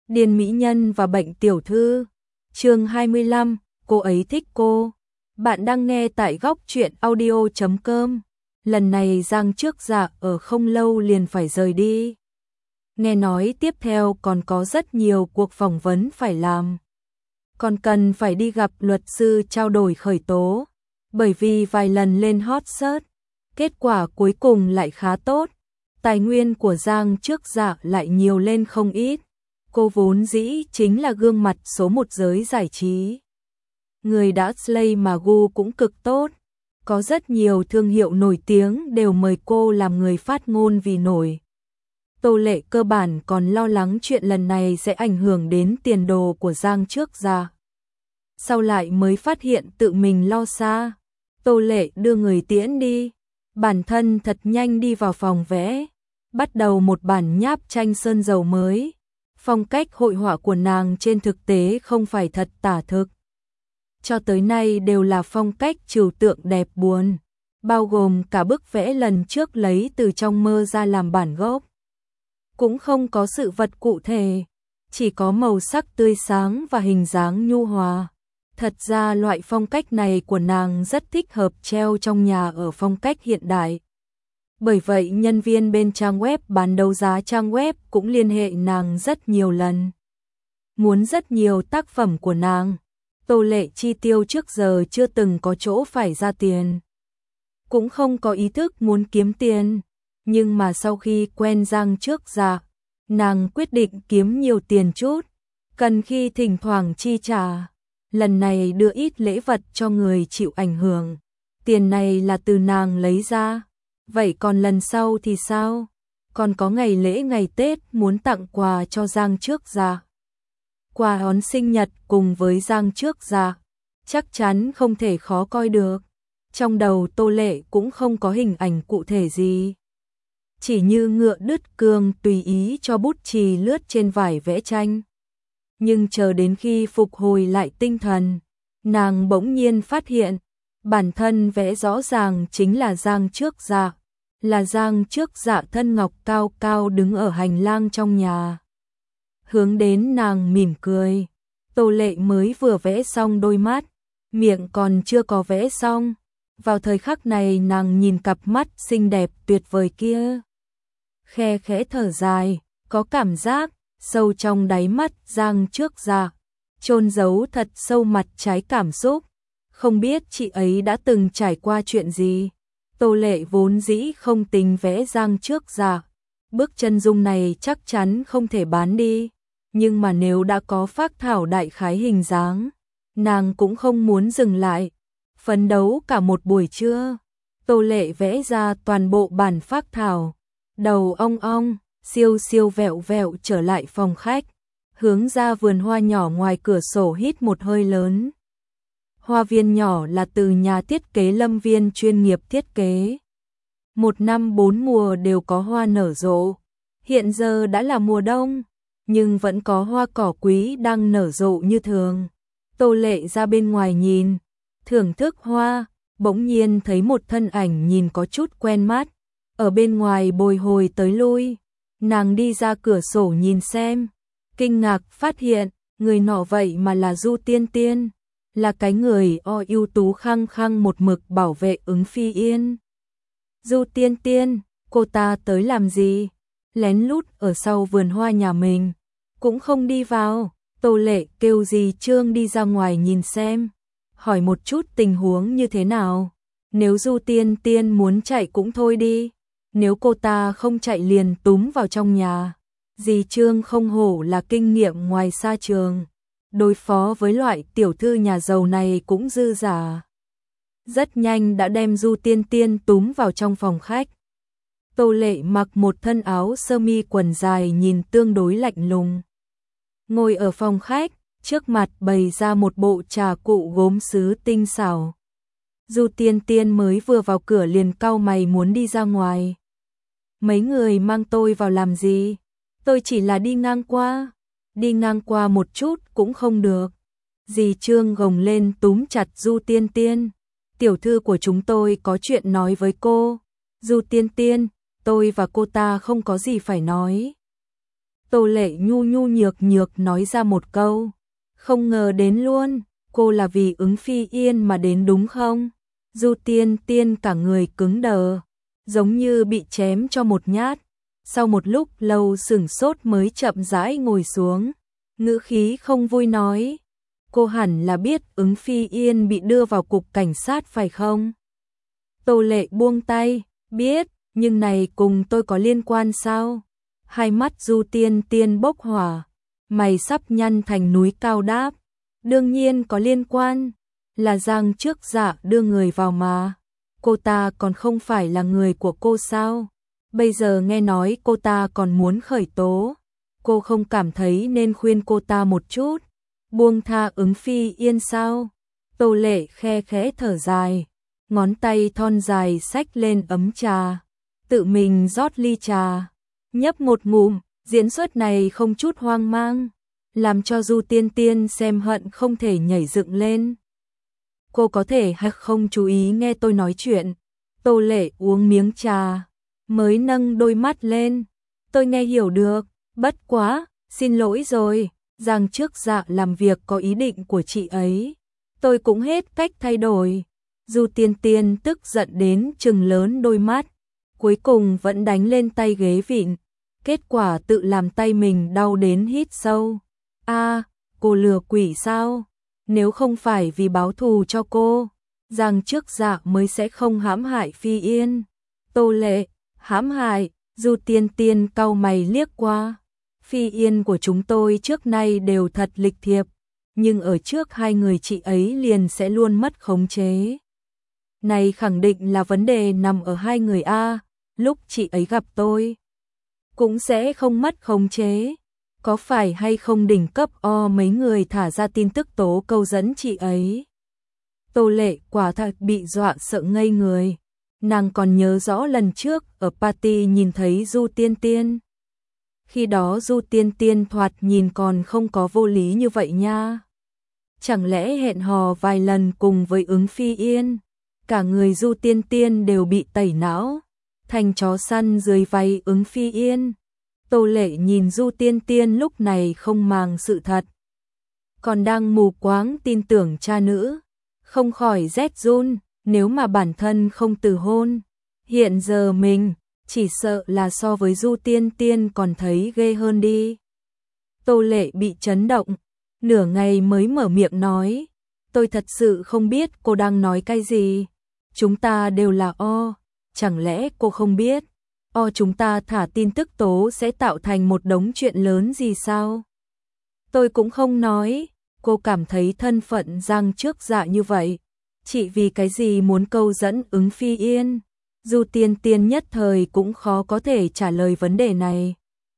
Điền mỹ nhân và bệnh tiểu thư. Chương 25, cô ấy thích cô. Bạn đang nghe tại góc truyện audio.com. Lần này Giang Trước Dạ ở không lâu liền phải rời đi. Nghe nói tiếp theo còn có rất nhiều cuộc phỏng vấn phải làm. Còn cần phải đi gặp luật sư trao đổi khởi tố. Bởi vì vài lần lên hot search, kết quả cuối cùng lại khá tốt. Tài nguyên của Giang Trước Dạ lại nhiều lên không ít. Cô vốn dĩ chính là gương mặt số một giới giải trí. Người đã slay mà gu cũng cực tốt. Có rất nhiều thương hiệu nổi tiếng đều mời cô làm người phát ngôn vì nổi. Tô Lệ cơ bản còn lo lắng chuyện lần này sẽ ảnh hưởng đến tiền đồ của Giang Trước Dạ. Sau lại mới phát hiện tự mình lo xa. Tô Lệ đưa người tiễn đi. Bản thân thật nhanh đi vào phòng vẽ. Bắt đầu một bản nháp tranh sơn dầu mới. Phong cách hội họa của nàng trên thực tế không phải thật tả thực. Cho tới nay đều là phong cách trừu tượng đẹp buồn, bao gồm cả bức vẽ lần trước lấy từ trong mơ ra làm bản gốc. Cũng không có sự vật cụ thể, chỉ có màu sắc tươi sáng và hình dáng nhu hòa. Thật ra loại phong cách này của nàng rất thích hợp treo trong nhà ở phong cách hiện đại. Bởi vậy nhân viên bên trang web bán đấu giá trang web cũng liên hệ nàng rất nhiều lần. Muốn rất nhiều tác phẩm của nàng. Tô Lệ chi tiêu trước giờ chưa từng có chỗ phải ra tiền. Cũng không có ý thức muốn kiếm tiền. Nhưng mà sau khi quen Giang Trước Dạ, nàng quyết định kiếm nhiều tiền chút. Cần khi thỉnh thoảng chi trả. Lần này đưa ít lễ vật cho người chịu ảnh hưởng. Tiền này là từ nàng lấy ra. Vậy còn lần sau thì sao? Còn có ngày lễ ngày Tết muốn tặng quà cho Giang Trước Dạ. Quà đón sinh nhật cùng với Giang Trước Dạ, chắc chắn không thể khó coi được. Trong đầu Tô Lệ cũng không có hình ảnh cụ thể gì. Chỉ như ngựa đứt cương tùy ý cho bút chì lướt trên vải vẽ tranh. Nhưng chờ đến khi phục hồi lại tinh thần, nàng bỗng nhiên phát hiện, bản thân vẽ rõ ràng chính là Giang Trước Dạ. Là Giang Trước Dạ thân ngọc cao cao đứng ở hành lang trong nhà. Hướng đến nàng mỉm cười. Tô Lệ mới vừa vẽ xong đôi mắt, miệng còn chưa có vẽ xong. Vào thời khắc này nàng nhìn cặp mắt xinh đẹp tuyệt vời kia. Khe khẽ thở dài, có cảm giác, sâu trong đáy mắt Giang Trước Dạ, chôn giấu thật sâu mặt trái cảm xúc. Không biết chị ấy đã từng trải qua chuyện gì. Tô Lệ vốn dĩ không tính vẽ Giang Trước Dạ. Bức chân dung này chắc chắn không thể bán đi. Nhưng mà nếu đã có phác thảo đại khái hình dáng, nàng cũng không muốn dừng lại. Phấn đấu cả một buổi trưa, Tô Lệ vẽ ra toàn bộ bản phác thảo. Đầu ong ong, siêu siêu vẹo vẹo trở lại phòng khách. Hướng ra vườn hoa nhỏ ngoài cửa sổ hít một hơi lớn. Hoa viên nhỏ là từ nhà thiết kế Lâm Viên chuyên nghiệp thiết kế. Một năm 4 mùa đều có hoa nở rộ. Hiện giờ đã là mùa đông, nhưng vẫn có hoa cỏ quý đang nở rộ như thường. Tô Lệ ra bên ngoài nhìn, thưởng thức hoa, bỗng nhiên thấy một thân ảnh nhìn có chút quen mắt. Ở bên ngoài bồi hồi tới lui, nàng đi ra cửa sổ nhìn xem. Kinh ngạc phát hiện, người nọ vậy mà là Du Tiên Tiên. Là cái người ưu tú khăng khăng một mực bảo vệ Ứng Phi Yên. Du Tiên Tiên, cô ta tới làm gì? Lén lút ở sau vườn hoa nhà mình, cũng không đi vào. Tô Lệ kêu dì Trương đi ra ngoài nhìn xem, hỏi một chút tình huống như thế nào. Nếu Du Tiên Tiên muốn chạy cũng thôi đi, nếu cô ta không chạy liền túm vào trong nhà. Dì Trương không hổ là kinh nghiệm ngoài xa trường, đối phó với loại tiểu thư nhà giàu này cũng dư giả. Rất nhanh đã đem Du Tiên Tiên túm vào trong phòng khách. Tô Lệ mặc một thân áo sơ mi quần dài nhìn tương đối lạnh lùng. Ngồi ở phòng khách, trước mặt bày ra một bộ trà cụ gốm sứ tinh xảo. Du Tiên Tiên mới vừa vào cửa liền cau mày muốn đi ra ngoài. Mấy người mang tôi vào làm gì? Tôi chỉ là đi ngang qua. Đi ngang qua một chút cũng không được. Dì Trương gồng lên túm chặt Du Tiên Tiên. Tiểu thư của chúng tôi có chuyện nói với cô. Du Tiên Tiên, tôi và cô ta không có gì phải nói. Tô Lệ nhu nhu nhược nhược nói ra một câu. Không ngờ đến luôn, cô là vì Ứng Phi Yên mà đến đúng không? Du Tiên Tiên cả người cứng đờ, giống như bị chém cho một nhát. Sau một lúc lâu sửng sốt mới chậm rãi ngồi xuống, ngữ khí không vui nói. Cô hẳn là biết Ứng Phi Yên bị đưa vào cục cảnh sát phải không? Tô Lệ buông tay, biết, nhưng này cùng tôi có liên quan sao? Hai mắt Du Tiên Tiên bốc hỏa, mày sắp nhăn thành núi cao đáp. Đương nhiên có liên quan, là Giang Trước Dạ đưa người vào mà. Cô ta còn không phải là người của cô sao? Bây giờ nghe nói cô ta còn muốn khởi tố. Cô không cảm thấy nên khuyên cô ta một chút, buông tha Ứng Phi Yên sao? Tô Lệ khe khẽ thở dài, ngón tay thon dài xách lên ấm trà, tự mình rót ly trà, nhấp một ngụm, diễn xuất này không chút hoang mang, làm cho Du Tiên Tiên xem hận không thể nhảy dựng lên. Cô có thể hay không chú ý nghe tôi nói chuyện? Tô Lệ uống miếng trà, mới nâng đôi mắt lên. Tôi nghe hiểu được, bất quá, xin lỗi rồi, Giang Trước Dạ làm việc có ý định của chị ấy. Tôi cũng hết cách thay đổi. Du Tiên Tiên tức giận đến trừng lớn đôi mắt, cuối cùng vẫn đánh lên tay ghế vịn. Kết quả tự làm tay mình đau đến hít sâu. Cô lừa quỷ sao? Nếu không phải vì báo thù cho cô, Giang Trước Dạ mới sẽ không hãm hại Phi Yên. Tô Lệ, hãm hại? Du Tiên Tiên cau mày liếc qua. Phi Yên của chúng tôi trước nay đều thật lịch thiệp, nhưng ở trước hai người chị ấy liền sẽ luôn mất khống chế. Này khẳng định là vấn đề nằm ở hai người a, lúc chị ấy gặp tôi cũng sẽ không mất khống chế. Có phải hay không đỉnh cấp mấy người thả ra tin tức tố câu dẫn chị ấy? Tô Lệ quả thật bị dọa sợ ngây người. Nàng còn nhớ rõ lần trước ở party nhìn thấy Du Tiên Tiên. Khi đó Du Tiên Tiên thoạt nhìn còn không có vô lý như vậy nha. Chẳng lẽ hẹn hò vài lần cùng với Ứng Phi Yên, cả người Du Tiên Tiên đều bị tẩy não, thành chó săn dưới váy Ứng Phi Yên. Tô Lệ nhìn Du Tiên Tiên lúc này không màng sự thật, còn đang mù quáng tin tưởng cha nữ, không khỏi rét run. Nếu mà bản thân không từ hôn, hiện giờ mình chỉ sợ là so với Du Tiên Tiên còn thấy ghê hơn đi. Tô Lệ bị chấn động, nửa ngày mới mở miệng nói, tôi thật sự không biết cô đang nói cái gì. Chúng ta đều là chẳng lẽ cô không biết chúng ta thả tin tức tố sẽ tạo thành một đống chuyện lớn gì sao? Tôi cũng không nói. Cô cảm thấy thân phận Giang Trước Dạ như vậy, chỉ vì cái gì muốn câu dẫn Ứng Phi Yên? Du Tiên Tiên nhất thời cũng khó có thể trả lời vấn đề này.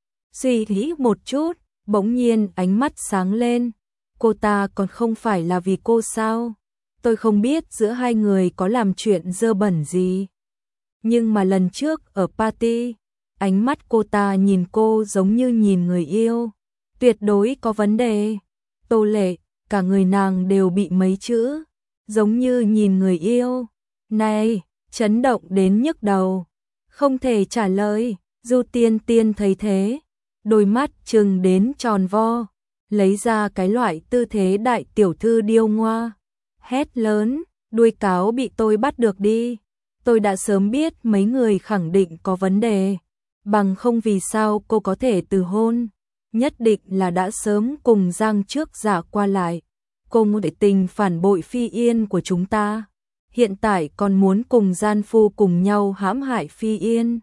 Suy nghĩ một chút, bỗng nhiên ánh mắt sáng lên. Cô ta còn không phải là vì cô sao? Tôi không biết giữa hai người có làm chuyện dơ bẩn gì, nhưng mà lần trước ở party, ánh mắt cô ta nhìn cô giống như nhìn người yêu, tuyệt đối có vấn đề. Tô Lệ, cả người nàng đều bị mấy chữ giống như nhìn người yêu này chấn động đến nhức đầu, không thể trả lời. Du Tiên Tiên thấy thế, đôi mắt trừng đến tròn vo, lấy ra cái loại tư thế đại tiểu thư điêu ngoa, hét lớn, đuôi cáo bị tôi bắt được đi. Tôi đã sớm biết mấy người khẳng định có vấn đề, bằng không vì sao cô có thể từ hôn, nhất định là đã sớm cùng Giang Trước Dạ qua lại. Cô muốn để tình phản bội Phi Yên của chúng ta, hiện tại còn muốn cùng gian phu cùng nhau hãm hại Phi Yên.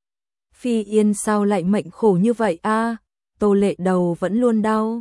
Phi Yên sao lại mệnh khổ như vậy a? Tô Lệ đầu vẫn luôn đau,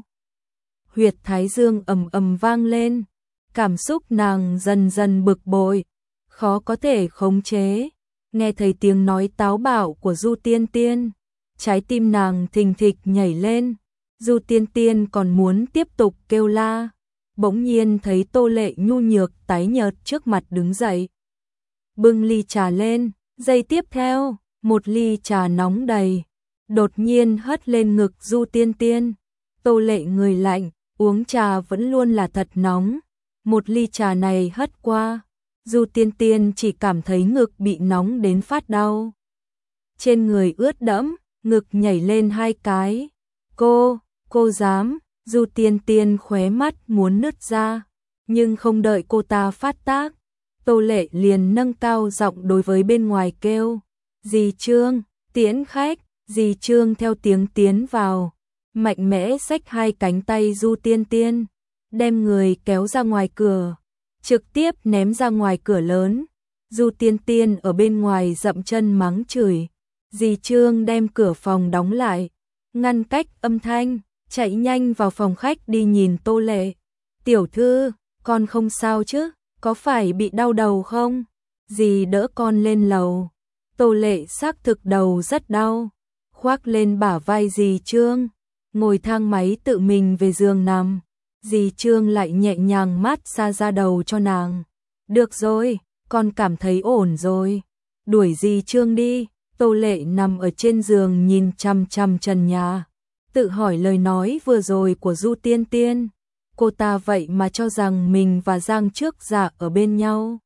huyệt thái dương ầm ầm vang lên, cảm xúc nàng dần dần bực bội, khó có thể khống chế. Nghe thấy tiếng nói táo bạo của Du Tiên Tiên, trái tim nàng thình thịch nhảy lên. Du Tiên Tiên còn muốn tiếp tục kêu la, bỗng nhiên thấy Tô Lệ nhu nhược tái nhợt trước mặt đứng dậy, bưng ly trà lên. Giây tiếp theo, một ly trà nóng đầy đột nhiên hất lên ngực Du Tiên Tiên. Tô Lệ người lạnh, uống trà vẫn luôn là thật nóng, một ly trà này hất qua, Du Tiên Tiên chỉ cảm thấy ngực bị nóng đến phát đau, trên người ướt đẫm, ngực nhảy lên hai cái. Cô dám, Du Tiên Tiên khóe mắt muốn nứt ra, nhưng không đợi cô ta phát tác, Tô Lệ liền nâng cao giọng đối với bên ngoài kêu, dì Trương, tiễn khách, dì Trương theo tiếng tiến vào, mạnh mẽ xách hai cánh tay Du Tiên Tiên, đem người kéo ra ngoài cửa, trực tiếp ném ra ngoài cửa lớn. Du Tiên Tiên ở bên ngoài dậm chân mắng chửi, dì Trương đem cửa phòng đóng lại, ngăn cách âm thanh, chạy nhanh vào phòng khách đi nhìn Tô Lệ. Tiểu thư, con không sao chứ, có phải bị đau đầu không? Dì đỡ con lên lầu. Tô Lệ xác thực đầu rất đau, khoác lên bả vai dì Trương, ngồi thang máy tự mình về giường nằm. Dì Trương lại nhẹ nhàng mát xa ra đầu cho nàng. Được rồi, con cảm thấy ổn rồi. Đuổi dì Trương đi. Tô Lệ nằm ở trên giường nhìn chằm chằm trần nhà, tự hỏi lời nói vừa rồi của Du Tiên Tiên. Cô ta vậy mà cho rằng mình và Giang Trước Dạ ở bên nhau.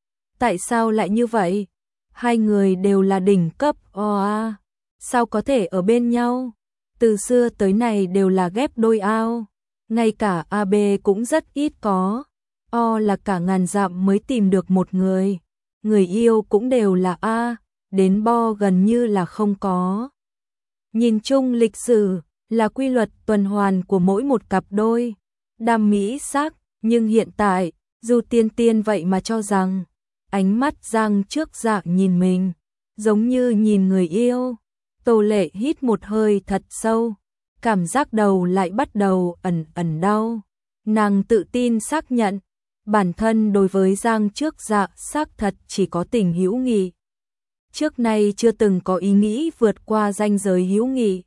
Tại sao lại như vậy? Hai người đều là đỉnh cấp OA. Sao có thể ở bên nhau? Từ xưa tới nay đều là ghép đôi ao. Ngay cả AB cũng rất ít có. O là cả ngàn dặm mới tìm được một người. Người yêu cũng đều là A, đến bo gần như là không có. Nhìn chung lịch sử là quy luật tuần hoàn của mỗi một cặp đôi. Đam mỹ sắc, nhưng hiện tại, Du Tiên Tiên vậy mà cho rằng ánh mắt Giang Trước Dạ nhìn mình, giống như nhìn người yêu. Tô Lệ hít một hơi thật sâu, cảm giác đầu lại bắt đầu ẩn ẩn đau. Nàng tự tin xác nhận, bản thân đối với Giang Trước Dạ xác thật chỉ có tình hữu nghị. Trước nay chưa từng có ý nghĩ vượt qua ranh giới hữu nghị.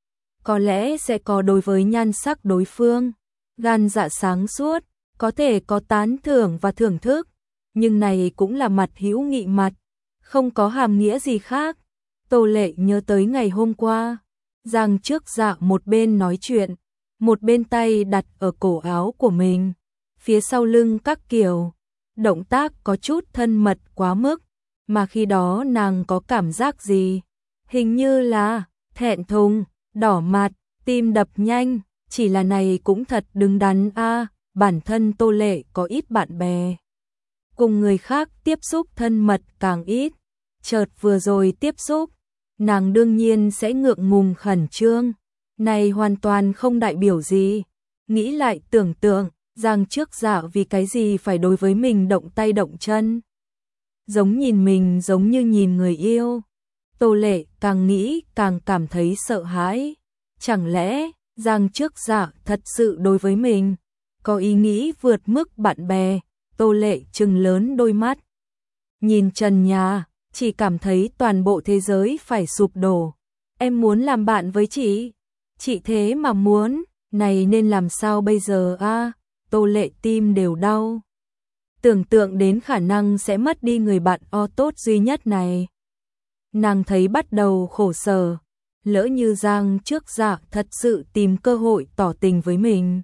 Có lẽ sẽ có đối với nhan sắc đối phương, gan dạ sáng suốt, có thể có tán thưởng và thưởng thức, nhưng này cũng là mặt hữu nghị mặt, không có hàm nghĩa gì khác. Tô Lệ nhớ tới ngày hôm qua, Giang Trước Dạ một bên nói chuyện, một bên tay đặt ở cổ áo của mình, phía sau lưng các kiểu, động tác có chút thân mật quá mức, mà khi đó nàng có cảm giác gì? Hình như là thẹn thùng, đỏ mặt, tim đập nhanh, chỉ là này cũng thật đứng đắn a. Bản thân Tô Lệ có ít bạn bè, cùng người khác tiếp xúc thân mật càng ít, chợt vừa rồi tiếp xúc, nàng đương nhiên sẽ ngượng ngùng khẩn trương, này hoàn toàn không đại biểu gì. Nghĩ lại tưởng tượng, Giang Trước Dạ vì cái gì phải đối với mình động tay động chân, giống nhìn mình giống như nhìn người yêu. Tô Lệ càng nghĩ càng cảm thấy sợ hãi, chẳng lẽ Giang Trước Dạ thật sự đối với mình có ý nghĩ vượt mức bạn bè? Tô Lệ trừng lớn đôi mắt, nhìn trần nhà, chỉ cảm thấy toàn bộ thế giới phải sụp đổ. Em muốn làm bạn với chị thế mà muốn, này nên làm sao bây giờ a? Tô Lệ tim đều đau, tưởng tượng đến khả năng sẽ mất đi người bạn tốt duy nhất này. Nàng thấy bắt đầu khổ sở, lỡ như Giang Trước Dạ thật sự tìm cơ hội tỏ tình với mình.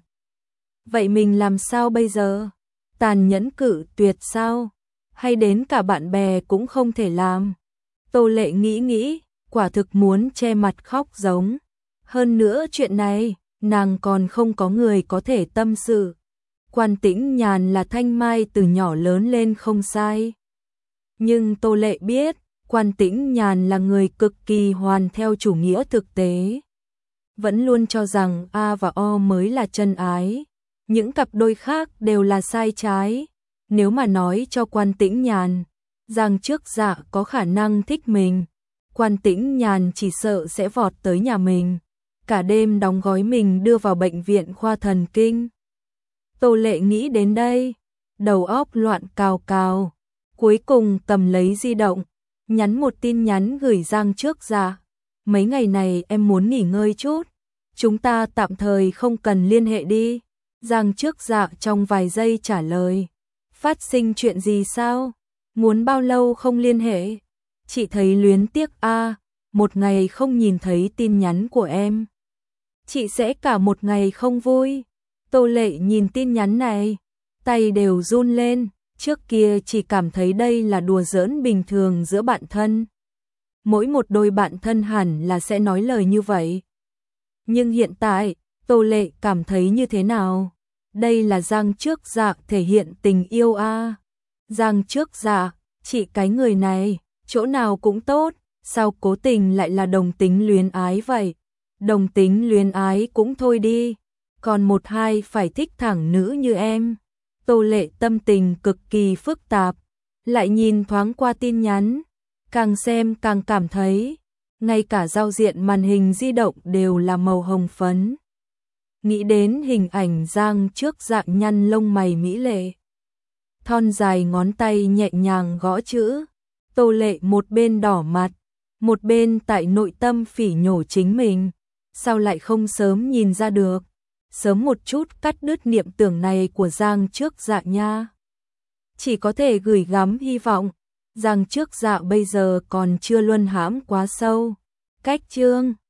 Vậy mình làm sao bây giờ? Tàn nhẫn cự tuyệt sao? Hay đến cả bạn bè cũng không thể làm? Tô Lệ nghĩ, quả thực muốn che mặt khóc giống. Hơn nữa chuyện này, nàng còn không có người có thể tâm sự. Quan Tĩnh Nhàn là thanh mai từ nhỏ lớn lên không sai. Nhưng Tô Lệ biết, Quan Tĩnh Nhàn là người cực kỳ hoàn theo chủ nghĩa thực tế. Vẫn luôn cho rằng A và O mới là chân ái. Những cặp đôi khác đều là sai trái. Nếu mà nói cho Quan Tĩnh Nhàn, Giang Trước Dạ có khả năng thích mình, Quan Tĩnh Nhàn chỉ sợ sẽ vọt tới nhà mình, cả đêm đóng gói mình đưa vào bệnh viện khoa thần kinh. Tô Lệ nghĩ đến đây, đầu óc loạn cào cào, cuối cùng cầm lấy di động, nhắn một tin nhắn gửi Giang Trước Dạ. Mấy ngày này em muốn nghỉ ngơi chút, chúng ta tạm thời không cần liên hệ đi. Giang Trước Dạ trong vài giây trả lời, phát sinh chuyện gì sao? Muốn bao lâu không liên hệ? Chị thấy luyến tiếc a, một ngày không nhìn thấy tin nhắn của em, chị sẽ cả một ngày không vui. Tô Lệ nhìn tin nhắn này, tay đều run lên, trước kia chỉ cảm thấy đây là đùa giỡn bình thường giữa bạn thân. Mỗi một đôi bạn thân hẳn là sẽ nói lời như vậy. Nhưng hiện tại, Tô Lệ cảm thấy như thế nào? Đây là Giang Trước Dạ thể hiện tình yêu a. Giang Trước Dạ, chị cái người này, chỗ nào cũng tốt, sao cố tình lại là đồng tính luyến ái vậy? Đồng tính luyến ái cũng thôi đi, còn một hai phải thích thẳng nữ như em. Tô Lệ tâm tình cực kỳ phức tạp, lại nhìn thoáng qua tin nhắn, càng xem càng cảm thấy, ngay cả giao diện màn hình di động đều là màu hồng phấn. Nghĩ đến hình ảnh Giang Trước Dạ nhăn lông mày mỹ lệ, thon dài ngón tay nhẹ nhàng gõ chữ, Tô Lệ một bên đỏ mặt, một bên tại nội tâm phỉ nhổ chính mình, sao lại không sớm nhìn ra được, sớm một chút cắt đứt niệm tưởng này của Giang Trước Dạ nha. Chỉ có thể gửi gắm hy vọng, Giang Trước Dạ bây giờ còn chưa luân hãm quá sâu. Cách chương